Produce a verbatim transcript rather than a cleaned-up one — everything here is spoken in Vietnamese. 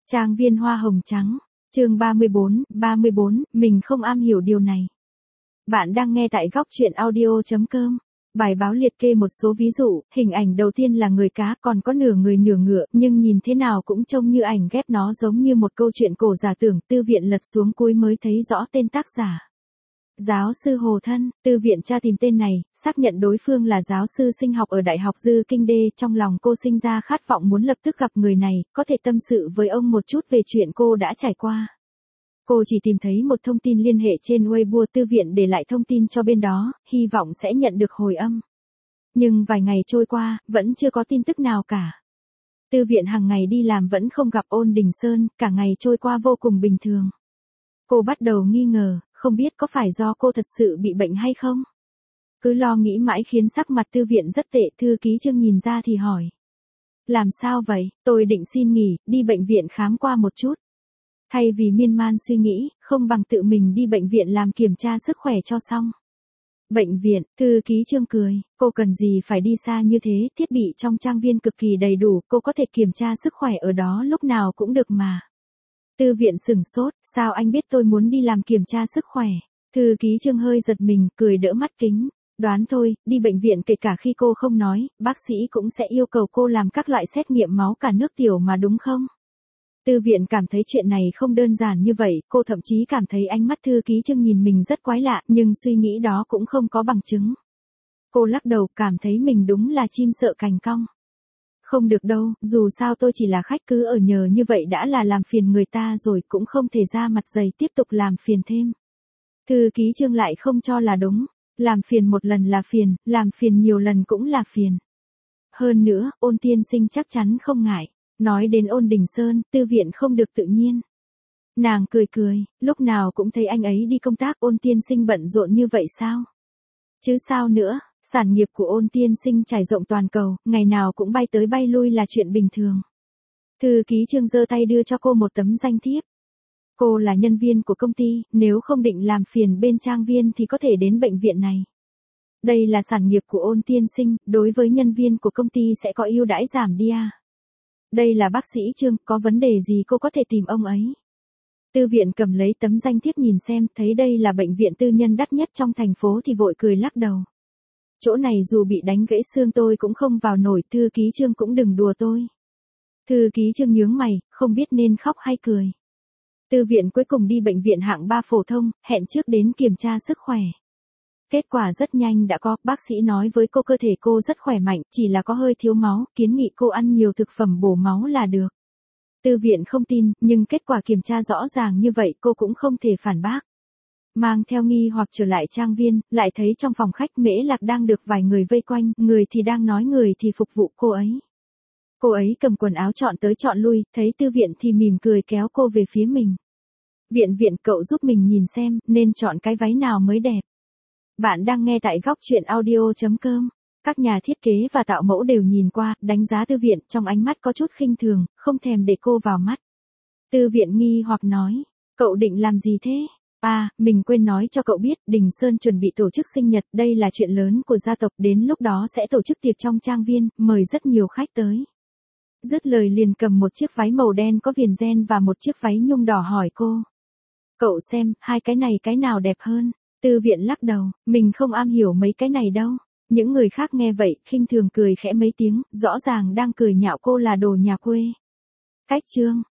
Trang viên hoa hồng trắng, chương ba mươi bốn, ba mươi bốn, mình không am hiểu điều này. Bạn đang nghe tại góc truyện audio chấm com. Bài báo liệt kê một số ví dụ, hình ảnh đầu tiên là người cá, còn có nửa người nửa ngựa, nhưng nhìn thế nào cũng trông như ảnh ghép, nó giống như một câu chuyện cổ giả tưởng. Tư viện lật xuống cuối mới thấy rõ tên tác giả. Giáo sư Hồ Thân. Tư viện tra tìm tên này, xác nhận đối phương là giáo sư sinh học ở Đại học Dư Kinh Đê. Trong lòng cô sinh ra khát vọng muốn lập tức gặp người này, có thể tâm sự với ông một chút về chuyện cô đã trải qua. Cô chỉ tìm thấy một thông tin liên hệ trên Weibo. Tư viện để lại thông tin cho bên đó, hy vọng sẽ nhận được hồi âm. Nhưng vài ngày trôi qua, vẫn chưa có tin tức nào cả. Tư viện hàng ngày đi làm vẫn không gặp Ôn Đình Sơn, cả ngày trôi qua vô cùng bình thường. Cô bắt đầu nghi ngờ, không biết có phải do cô thật sự bị bệnh hay không? Cứ lo nghĩ mãi khiến sắc mặt Tư viện rất tệ. Thư ký Trương nhìn ra thì hỏi. Làm sao vậy? Tôi định xin nghỉ, đi bệnh viện khám qua một chút. Thay vì miên man suy nghĩ, không bằng tự mình đi bệnh viện làm kiểm tra sức khỏe cho xong. Bệnh viện, thư ký Trương cười, cô cần gì phải đi xa như thế, thiết bị trong trang viên cực kỳ đầy đủ, cô có thể kiểm tra sức khỏe ở đó lúc nào cũng được mà. Tư viện sửng sốt, sao anh biết tôi muốn đi làm kiểm tra sức khỏe? Thư ký Trương hơi giật mình, cười đỡ mắt kính. Đoán thôi, đi bệnh viện kể cả khi cô không nói, bác sĩ cũng sẽ yêu cầu cô làm các loại xét nghiệm máu cả nước tiểu mà đúng không? Tư viện cảm thấy chuyện này không đơn giản như vậy, cô thậm chí cảm thấy ánh mắt thư ký Trương nhìn mình rất quái lạ, nhưng suy nghĩ đó cũng không có bằng chứng. Cô lắc đầu, cảm thấy mình đúng là chim sợ cành cong. Không được đâu, dù sao tôi chỉ là khách, cứ ở nhờ như vậy đã là làm phiền người ta rồi, cũng không thể ra mặt dày tiếp tục làm phiền thêm. Thư ký Trương lại không cho là đúng, làm phiền một lần là phiền, làm phiền nhiều lần cũng là phiền. Hơn nữa, Ôn tiên sinh chắc chắn không ngại. Nói đến Ôn Đình Sơn, Tư viện không được tự nhiên. Nàng cười cười, lúc nào cũng thấy anh ấy đi công tác. Ôn tiên sinh bận rộn như vậy sao? Chứ sao nữa, sản nghiệp của Ôn tiên sinh trải rộng toàn cầu, ngày nào cũng bay tới bay lui là chuyện bình thường. Thư ký Trương giơ tay đưa cho cô một tấm danh thiếp. Cô là nhân viên của công ty, nếu không định làm phiền bên trang viên thì có thể đến bệnh viện này. Đây là sản nghiệp của Ôn tiên sinh, đối với nhân viên của công ty sẽ có ưu đãi giảm đi à. Đây là bác sĩ Trương, có vấn đề gì cô có thể tìm ông ấy. Tư viện cầm lấy tấm danh thiếp nhìn xem, thấy đây là bệnh viện tư nhân đắt nhất trong thành phố thì vội cười lắc đầu. Chỗ này dù bị đánh gãy xương tôi cũng không vào nổi, thư ký Trương cũng đừng đùa tôi. Thư ký Trương nhướng mày, không biết nên khóc hay cười. Tư viện cuối cùng đi bệnh viện hạng ba phổ thông, hẹn trước đến kiểm tra sức khỏe. Kết quả rất nhanh đã có, bác sĩ nói với cô cơ thể cô rất khỏe mạnh, chỉ là có hơi thiếu máu, kiến nghị cô ăn nhiều thực phẩm bổ máu là được. Tư viện không tin, nhưng kết quả kiểm tra rõ ràng như vậy cô cũng không thể phản bác. Mang theo nghi hoặc trở lại trang viên, lại thấy trong phòng khách Mễ Lạc đang được vài người vây quanh, người thì đang nói, người thì phục vụ cô ấy. Cô ấy cầm quần áo chọn tới chọn lui, thấy Tư viện thì mỉm cười kéo cô về phía mình. Viện viện, cậu giúp mình nhìn xem, nên chọn cái váy nào mới đẹp. Bạn đang nghe tại góc truyện audio chấm com. Các nhà thiết kế và tạo mẫu đều nhìn qua, đánh giá Tư viện, trong ánh mắt có chút khinh thường, không thèm để cô vào mắt. Tư viện nghi hoặc nói, cậu định làm gì thế? À, mình quên nói cho cậu biết, Đình Sơn chuẩn bị tổ chức sinh nhật, đây là chuyện lớn của gia tộc, đến lúc đó sẽ tổ chức tiệc trong trang viên, mời rất nhiều khách tới. Dứt lời liền cầm một chiếc váy màu đen có viền ren và một chiếc váy nhung đỏ hỏi cô. Cậu xem, hai cái này cái nào đẹp hơn? Tư viện lắc đầu, mình không am hiểu mấy cái này đâu. Những người khác nghe vậy, khinh thường cười khẽ mấy tiếng, rõ ràng đang cười nhạo cô là đồ nhà quê. Cách Trương,